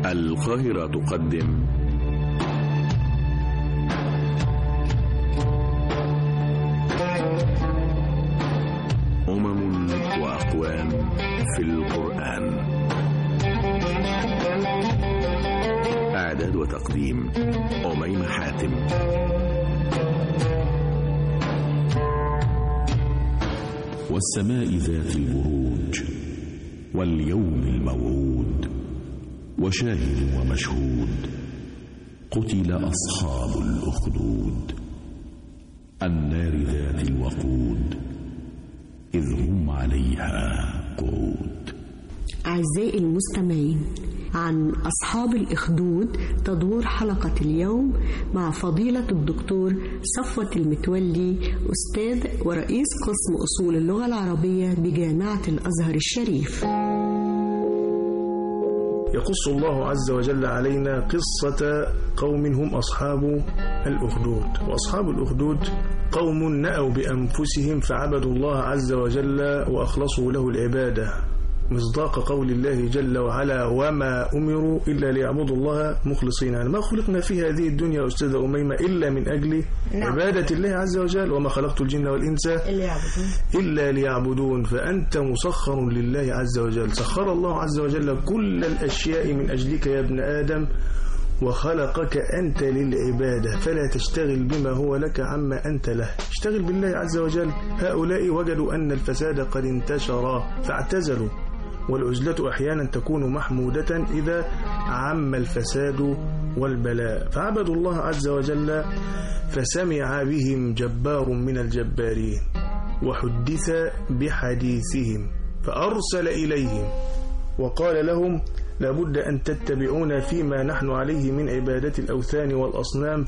القاهرة تقدم أمم وأقوام في القرآن. إعداد وتقديم أميمة حاتم. والسماء ذات البروج واليوم الموعود وشاهد ومشهود. قتل أصحاب الأخدود النار ذات الوقود إذ هم عليها قعود. أعزائي المستمعين، عن أصحاب الأخدود تدور حلقة اليوم مع فضيلة الدكتور صفوة المتولي، أستاذ ورئيس قسم أصول اللغة العربية بجامعة الأزهر الشريف. يقص الله عز وجل علينا قصة قوم هم أصحاب الأخدود. وأصحاب الأخدود قوم نأوا بأنفسهم فعبدوا الله عز وجل وأخلصوا له العبادة، مصداق قول الله جل وعلا: وما أمروا إلا ليعبدوا الله مخلصين. يعني ما خلقنا في هذه الدنيا أستاذة أميمة إلا من أجل عبادة الله عز وجل، وما خلقت الجن والإنس إلا ليعبدون. فأنت مسخر لله عز وجل، سخر الله عز وجل كل الأشياء من أجلك يا ابن آدم، وخلقك أنت للعبادة، فلا تشتغل بما هو لك عما أنت له، اشتغل بالله عز وجل. هؤلاء وجدوا أن الفساد قد انتشر فاعتزلوا، والعزلة أحيانا تكون محمودة إذا عم الفساد والبلاء، فعبدوا الله عز وجل. فسمع بهم جبار من الجبارين وحدث بحديثهم فأرسل إليهم وقال لهم: لابد أن تتبعونا فيما نحن عليه من عبادة الأوثان والأصنام.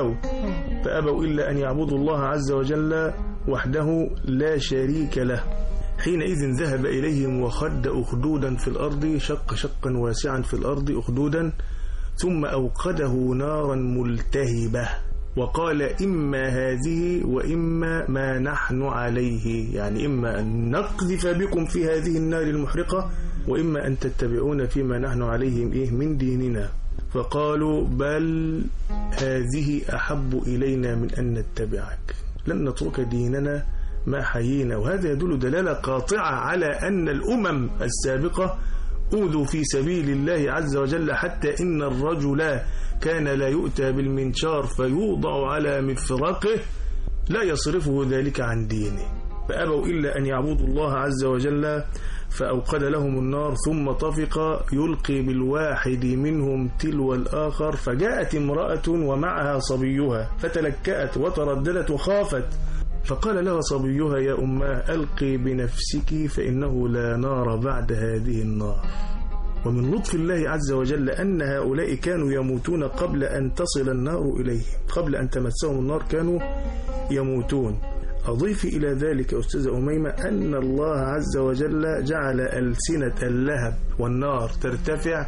فأبوا إلا أن يعبدوا الله عز وجل وحده لا شريك له. حينئذ ذهب إليهم وخد أخدودا في الأرض، شق شقا واسعا في الأرض أخدودا، ثم أوقده نارا ملتهبة وقال: إما هذه وإما ما نحن عليه، يعني إما أن نقذف بكم في هذه النار المحرقة، وإما أن تتبعون فيما نحن عليه من ديننا. فقالوا: بل هذه أحب إلينا من أن نتبعك، لن نترك ديننا ما حيينا. وهذا يدل دلالة قاطعة على أن الأمم السابقة أوذوا في سبيل الله عز وجل، حتى إن الرجل كان لا يؤتى بالمنشار فيوضع على مفرقه لا يصرفه ذلك عن دينه. فأبوا إلا أن يعبدوا الله عز وجل، فأوقد لهم النار ثم طفق يلقي بالواحد منهم تلو الآخر. فجاءت امرأة ومعها صبيها فتلكأت وترددت وخافت، فقال لها صبيها: يا أماه ألقي بنفسك فإنه لا نار بعد هذه النار. ومن لطف الله عز وجل أن هؤلاء كانوا يموتون قبل أن تصل النار إليهم، قبل أن تمسهم النار كانوا يموتون. أضيف إلى ذلك أستاذة أميمة أن الله عز وجل جعل ألسنة اللهب والنار ترتفع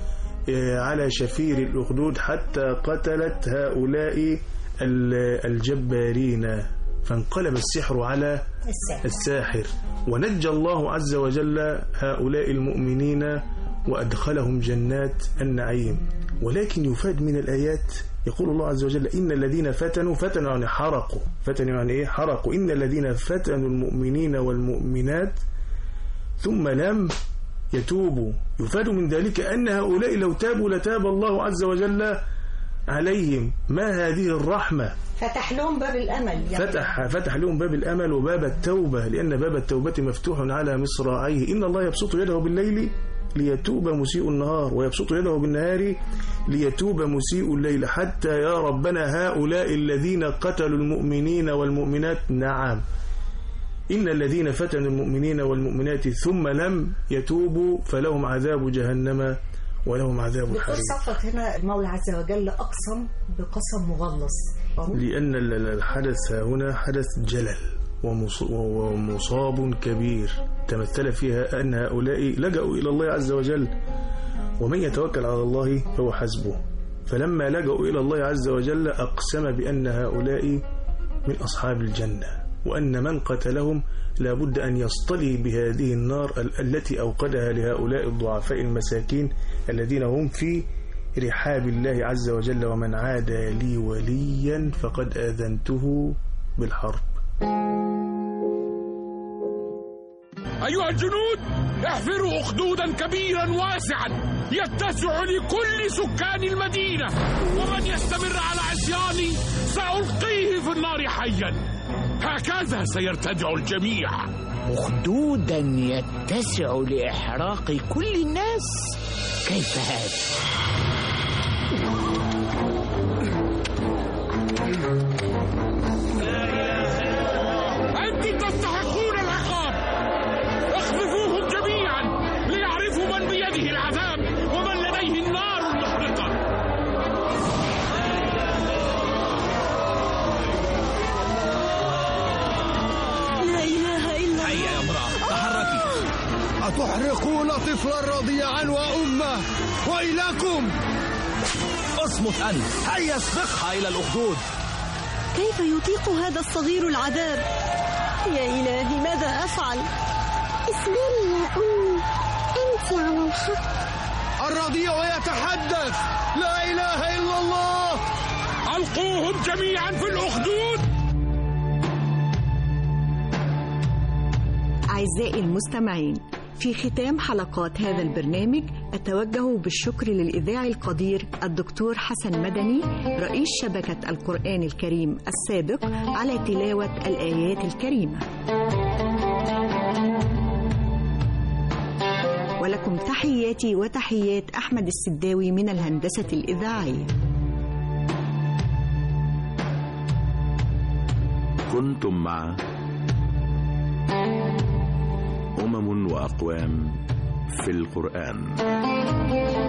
على شفير الأخدود حتى قتلت هؤلاء الجبارين، فانقلب السحر على الساحر، ونجى الله عز وجل هؤلاء المؤمنين وأدخلهم جنات النعيم. ولكن يفاد من الآيات، يقول الله عز وجل: إن الذين فتنوا يعني حرقوا، فتنوا يعني إيه؟ حرقوا. إن الذين فتنوا المؤمنين والمؤمنات ثم لم يتوبوا. يفاد من ذلك أن هؤلاء لو تابوا لتاب الله عز وجل عليهم. ما هذه الرحمة؟ فتح لهم باب الأمل، يعني فتح لهم باب الأمل وباب التوبة، لأن باب التوبة مفتوح على مصراعيه. إن الله يبسط يده بالليل ليتوب مسيء النهار، ويبسط يده بالنهار ليتوب مسيء الليل، حتى يا ربنا هؤلاء الذين قتلوا المؤمنين والمؤمنات. نعم، إن الذين فتنوا المؤمنين والمؤمنات ثم لم يتوبوا فلهم عذاب جهنم ولهم عذاب الحريق. صفت هنا المولى عز وجل أقسم بقسم مغلظ، لأن الحدث هنا حدث جلل ومصاب كبير تمثل فيها أن هؤلاء لجأوا إلى الله عز وجل، ومن يتوكل على الله فهو حسبه. فلما لجأوا إلى الله عز وجل أقسم بأن هؤلاء من أصحاب الجنة، وأن من قتلهم لا بد أن يصطلي بهذه النار التي أوقدها لهؤلاء الضعفاء المساكين الذين هم في رحاب الله عز وجل. ومن عادى لي وليا فقد آذنته بالحرب. أيها الجنود، احفروا أخدودا كبيرا واسعا يتسع لكل سكان المدينة، ومن يستمر على عصياني سألقيه في النار حيا. هكذا سيرتدع الجميع. أخدودا يتسع لإحراق كل الناس؟ كيف هذا؟ أنتم تستحقون العقاب. اخذفوهم جميعا ليعرفوا من بيده العذاب ومن لديه النار المحرقة. لا إله إلا الله. هيا يا امرأة تحركي. أتحرقون طفلا رضيعا وأمه وإلىكم؟ اصمت أنت. هيا اسبقها إلى الأخدود. كيف يطيق هذا الصغير العذاب؟ يا إلهي ماذا أفعل؟ اصبري يا أمي، أنت على الحق. الرضيع يتحدث. لا إله إلا الله. ألقوهم جميعا في الأخدود. أعزائي المستمعين، في ختام حلقات هذا البرنامج أتوجه بالشكر للإذاعي القدير الدكتور حسن مدني رئيس شبكة القرآن الكريم السابق على تلاوة الآيات الكريمة. ولكم تحياتي وتحيات أحمد السداوي من الهندسة الإذاعية. كنتم مع أمم وأقوام في القرآن.